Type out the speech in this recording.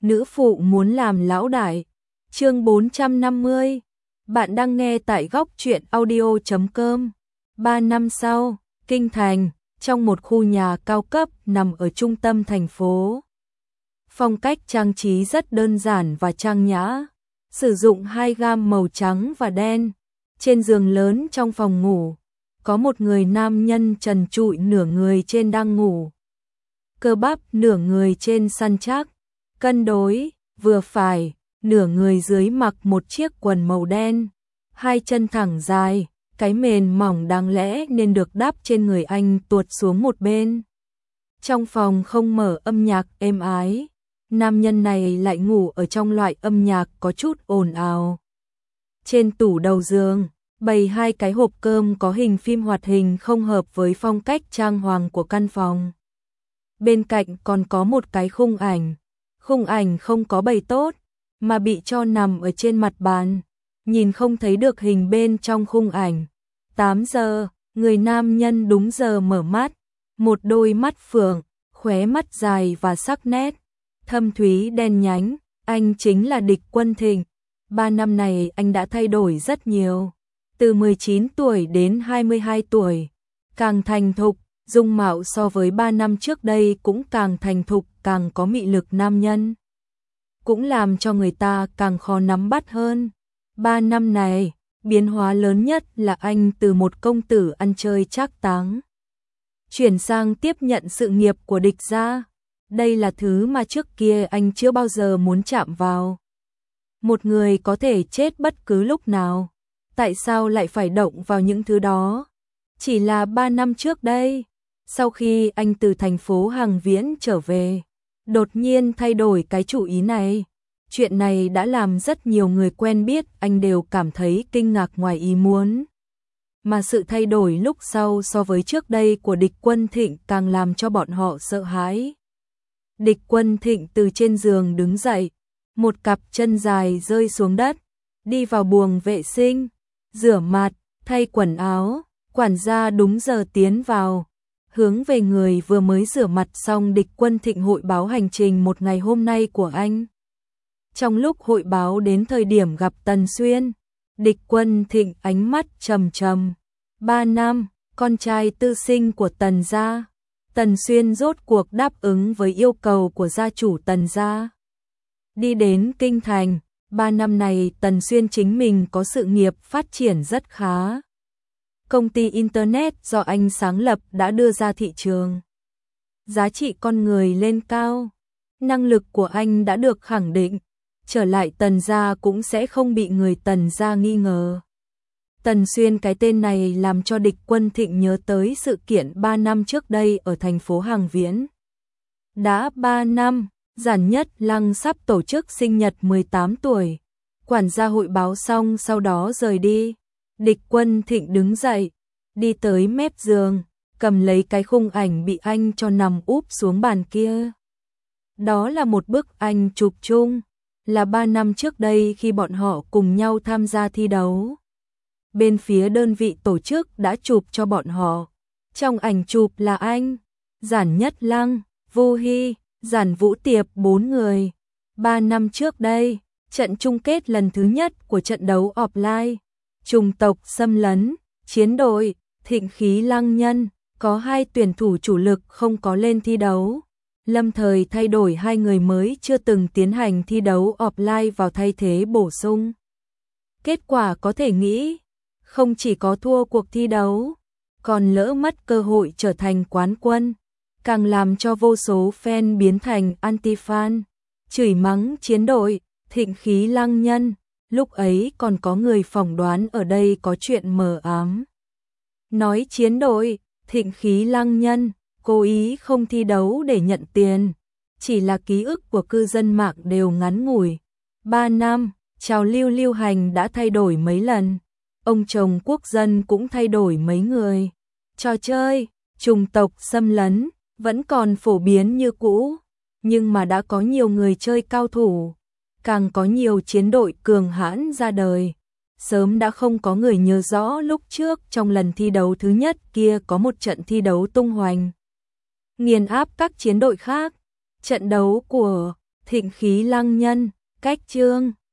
nữ phụ muốn làm lão đại. Chương 450. Bạn đang nghe tại góc truyện audio.com. 3 năm sau, Kinh Thành, trong một khu nhà cao cấp nằm ở trung tâm thành phố. Phong cách trang trí rất đơn giản và trang nhã, sử dụng hai gam màu trắng và đen. Trên giường lớn trong phòng ngủ, có một người nam nhân trần trụi, nửa người trên đang ngủ. Cơ bắp nửa người trên săn chắc, cân đối, vừa phải, nửa người dưới mặc một chiếc quần màu đen. Hai chân thẳng dài, cái mền mỏng đáng lẽ nên được đắp trên người anh tuột xuống một bên. Trong phòng không mở âm nhạc êm ái, nam nhân này lại ngủ ở trong loại âm nhạc có chút ồn ào. Trên tủ đầu giường, bày hai cái hộp cơm có hình phim hoạt hình không hợp với phong cách trang hoàng của căn phòng. Bên cạnh còn có một cái khung ảnh không có bày tốt, mà bị cho nằm ở trên mặt bàn, nhìn không thấy được hình bên trong khung ảnh. 8 giờ, người nam nhân đúng giờ mở mắt, một đôi mắt phượng, khóe mắt dài và sắc nét, thâm thúy đen nhánh, anh chính là Địch Quân Thịnh. 3 năm này anh đã thay đổi rất nhiều, từ 19 tuổi đến 22 tuổi, càng thành thục, dung mạo so với 3 năm trước đây cũng càng thành thục, càng có mị lực nam nhân, cũng làm cho người ta càng khó nắm bắt hơn. 3 năm này, biến hóa lớn nhất là anh từ một công tử ăn chơi trác táng, chuyển sang tiếp nhận sự nghiệp của Địch gia. Đây là thứ mà trước kia anh chưa bao giờ muốn chạm vào. Một người có thể chết bất cứ lúc nào, tại sao lại phải động vào những thứ đó? Chỉ là 3 năm trước đây, sau khi anh từ thành phố Hàng Viễn trở về, đột nhiên thay đổi cái chủ ý này. Chuyện này đã làm rất nhiều người quen biết anh đều cảm thấy kinh ngạc ngoài ý muốn. Mà sự thay đổi lúc sau so với trước đây của Địch Quân Thịnh càng làm cho bọn họ sợ hãi. Địch Quân Thịnh từ trên giường đứng dậy, một cặp chân dài rơi xuống đất, đi vào buồng vệ sinh, rửa mặt, thay quần áo. Quản gia đúng giờ tiến vào, hướng về người vừa mới rửa mặt xong. Địch Quân Thịnh hội báo hành trình một ngày hôm nay của anh. Trong lúc hội báo đến thời điểm gặp Tần Xuyên, Địch Quân Thịnh ánh mắt trầm trầm. 3 năm, con trai tư sinh của Tần gia. Tần Xuyên rốt cuộc đáp ứng với yêu cầu của gia chủ Tần gia, đi đến Kinh Thành. 3 năm này Tần Xuyên chính mình có sự nghiệp phát triển rất khá. Công ty Internet do anh sáng lập đã đưa ra thị trường. Giá trị con người lên cao, năng lực của anh đã được khẳng định, trở lại Tần gia cũng sẽ không bị người Tần gia nghi ngờ. Tần Xuyên, cái tên này làm cho Địch Quân Thịnh nhớ tới sự kiện 3 năm trước đây ở thành phố Hàng Viễn. Đã 3 năm, Giản Nhất Lăng sắp tổ chức sinh nhật 18 tuổi. Quản gia hội báo xong sau đó rời đi. Địch Quân Thịnh đứng dậy, đi tới mép giường, cầm lấy cái khung ảnh bị anh cho nằm úp xuống bàn kia. Đó là một bức ảnh chụp chung, là 3 năm trước đây khi bọn họ cùng nhau tham gia thi đấu. Bên phía đơn vị tổ chức đã chụp cho bọn họ. Trong ảnh chụp là anh, Giản Nhất Lăng, Vu Hy, Giản Vũ Tiệp, 4 người. 3 năm trước đây, trận chung kết lần thứ nhất của trận đấu offline, chủng tộc xâm lấn, chiến đội, Thịnh Khí Lăng Nhân, có 2 tuyển thủ chủ lực không có lên thi đấu. Lâm thời thay đổi 2 người mới chưa từng tiến hành thi đấu offline vào thay thế bổ sung. Kết quả có thể nghĩ, không chỉ có thua cuộc thi đấu, còn lỡ mất cơ hội trở thành quán quân, càng làm cho vô số fan biến thành anti-fan, chửi mắng chiến đội, Thịnh Khí Lăng Nhân. Lúc ấy còn có người phỏng đoán ở đây có chuyện mờ ám. Nói chiến đội, Thịnh Khí Lăng Nhân, cố ý không thi đấu để nhận tiền. Chỉ là ký ức của cư dân mạng đều ngắn ngủi. 3 năm, trào lưu lưu hành đã thay đổi mấy lần. Ông chồng quốc dân cũng thay đổi mấy người. Trò chơi, chủng tộc xâm lấn, vẫn còn phổ biến như cũ. Nhưng mà đã có nhiều người chơi cao thủ, càng có nhiều chiến đội cường hãn ra đời. Sớm đã không có người nhớ rõ lúc trước trong lần thi đấu thứ nhất kia có một trận thi đấu tung hoành, nghiền áp các chiến đội khác. Trận đấu của Thịnh khí lăng nhân, cách chương